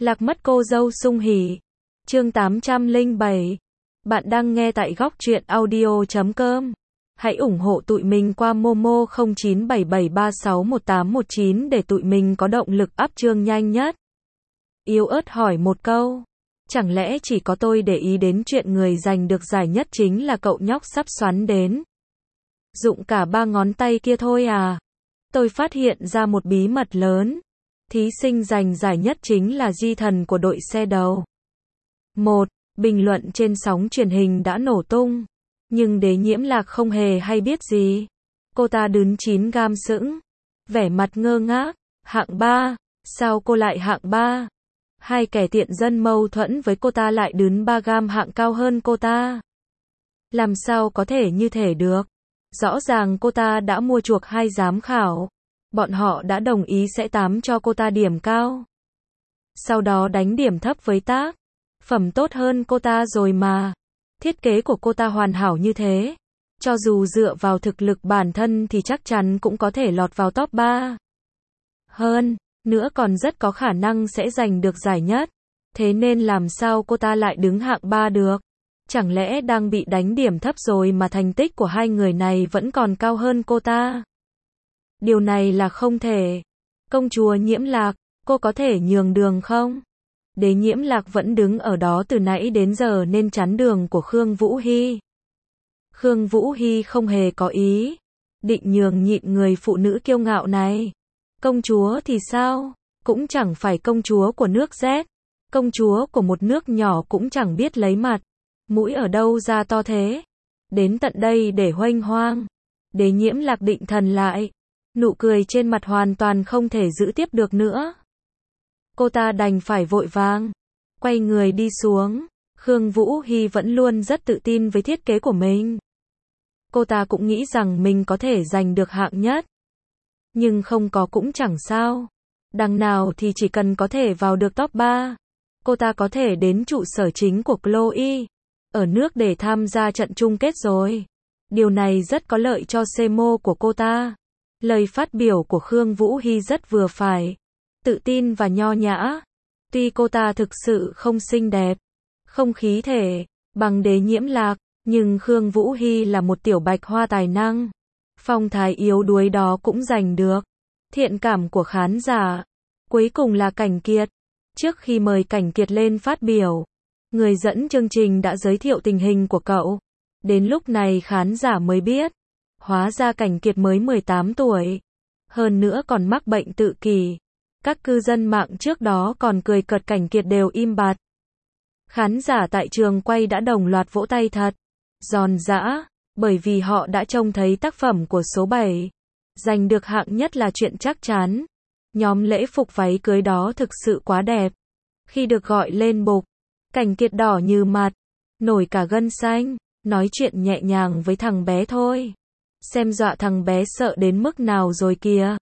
Lạc mất cô dâu sung hỉ. Chương 807. Bạn đang nghe tại góc truyện audio.com. Hãy ủng hộ tụi mình qua Momo 0977361819 để tụi mình có động lực up chương nhanh nhất. Yếu ớt hỏi một câu. Chẳng lẽ chỉ có tôi để ý đến chuyện người giành được giải nhất chính là cậu nhóc sắp xoắn đến dụng cả 3 ngón tay kia thôi à? Tôi phát hiện ra một bí mật lớn. Thí sinh giành giải nhất chính là di thần của đội xe đầu. Bình luận trên sóng truyền hình đã nổ tung. Nhưng Đế Nhiễm Lạc không hề hay biết gì. Cô ta đứng 9 gam sững. Vẻ mặt ngơ ngác. Hạng 3. Sao cô lại hạng 3? Hai kẻ tiện dân mâu thuẫn với cô ta lại đứng 3 gam hạng cao hơn cô ta. Làm sao có thể như thế được? Rõ ràng cô ta đã mua chuộc 2 giám khảo. Bọn họ đã đồng ý sẽ cho cô ta điểm cao. Sau đó đánh điểm thấp với tác phẩm tốt hơn cô ta rồi mà. Thiết kế của cô ta hoàn hảo như thế. Cho dù dựa vào thực lực bản thân thì chắc chắn cũng có thể lọt vào top 3. Hơn nữa còn rất có khả năng sẽ giành được giải nhất. Thế nên làm sao cô ta lại đứng hạng 3 được? Chẳng lẽ đang bị đánh điểm thấp rồi mà thành tích của hai người này vẫn còn cao hơn cô ta? Điều này là không thể. Công chúa Nhiễm Lạc, cô có thể nhường đường không? Đế Nhiễm Lạc vẫn đứng ở đó từ nãy đến giờ nên chắn đường của Khương Vũ Hy. Khương Vũ Hy không hề có ý định nhường nhịn người phụ nữ kiêu ngạo này. Công chúa thì sao? Cũng chẳng phải công chúa của nước Z. Công chúa của một nước nhỏ cũng chẳng biết lấy mặt. Mũi ở đâu ra to thế? Đến tận đây để huênh hoang. Đế Nhiễm Lạc định thần lại. Nụ cười trên mặt hoàn toàn không thể giữ tiếp được nữa. Cô ta đành phải vội vàng quay người đi xuống. Khương Vũ Hy vẫn luôn rất tự tin với thiết kế của mình. Cô ta cũng nghĩ rằng mình có thể giành được hạng nhất. Nhưng không có cũng chẳng sao. Đằng nào thì chỉ cần có thể vào được top 3. Cô ta có thể đến trụ sở chính của Chloe ở nước để tham gia trận chung kết rồi. Điều này rất có lợi cho CMO của cô ta. Lời phát biểu của Khương Vũ Hy rất vừa phải, tự tin và nho nhã. Tuy cô ta thực sự không xinh đẹp, không khí thể bằng Đế Nhiễm Lạc, nhưng Khương Vũ Hy là một tiểu bạch hoa tài năng. Phong thái yếu đuối đó cũng giành được thiện cảm của khán giả. Cuối cùng là Cảnh Kiệt. Trước khi mời Cảnh Kiệt lên phát biểu, người dẫn chương trình đã giới thiệu tình hình của cậu. Đến lúc này khán giả mới biết, hóa ra Cảnh Kiệt mới 18 tuổi. Hơn nữa còn mắc bệnh tự kỷ. Các cư dân mạng trước đó còn cười cợt Cảnh Kiệt đều im bặt. Khán giả tại trường quay đã đồng loạt vỗ tay thật giòn giã, bởi vì họ đã trông thấy tác phẩm của số 7. Giành được hạng nhất là chuyện chắc chắn. Nhóm lễ phục váy cưới đó thực sự quá đẹp. Khi được gọi lên bục, Cảnh Kiệt đỏ như mặt, nổi cả gân xanh, nói chuyện nhẹ nhàng với thằng bé thôi. Xem dọa thằng bé sợ đến mức nào rồi kìa.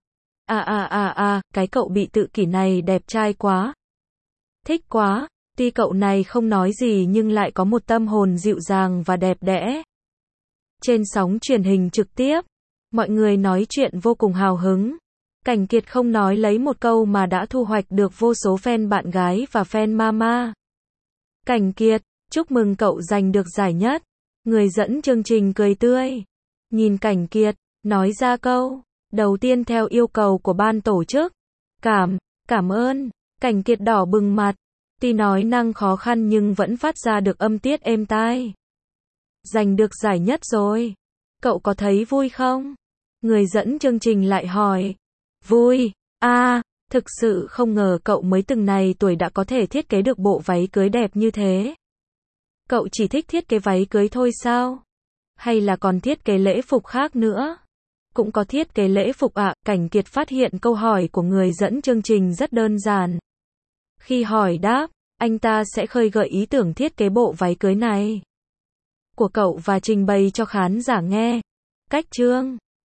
Cái cậu bị tự kỷ này đẹp trai quá. Thích quá. Tuy cậu này không nói gì nhưng lại có một tâm hồn dịu dàng và đẹp đẽ. Trên sóng truyền hình trực tiếp, mọi người nói chuyện vô cùng hào hứng. Cảnh Kiệt không nói lấy một câu mà đã thu hoạch được vô số fan bạn gái và fan mama. Cảnh Kiệt, chúc mừng cậu giành được giải nhất. Người dẫn chương trình cười tươi. Nhìn Cảnh Kiệt, nói ra câu đầu tiên theo yêu cầu của ban tổ chức. Cảm ơn. Cảnh Kiệt đỏ bừng mặt. Tuy nói năng khó khăn nhưng vẫn phát ra được âm tiết êm tai. Giành được giải nhất rồi. Cậu có thấy vui không? Người dẫn chương trình lại hỏi. Vui. Thực sự không ngờ cậu mới từng này tuổi đã có thể thiết kế được bộ váy cưới đẹp như thế. Cậu chỉ thích thiết kế váy cưới thôi sao? Hay là còn thiết kế lễ phục khác nữa? Cũng có thiết kế lễ phục ạ. Cảnh Kiệt phát hiện câu hỏi của người dẫn chương trình rất đơn giản. Khi hỏi đáp, anh ta sẽ khơi gợi ý tưởng thiết kế bộ váy cưới này của cậu và trình bày cho khán giả nghe. Cách chương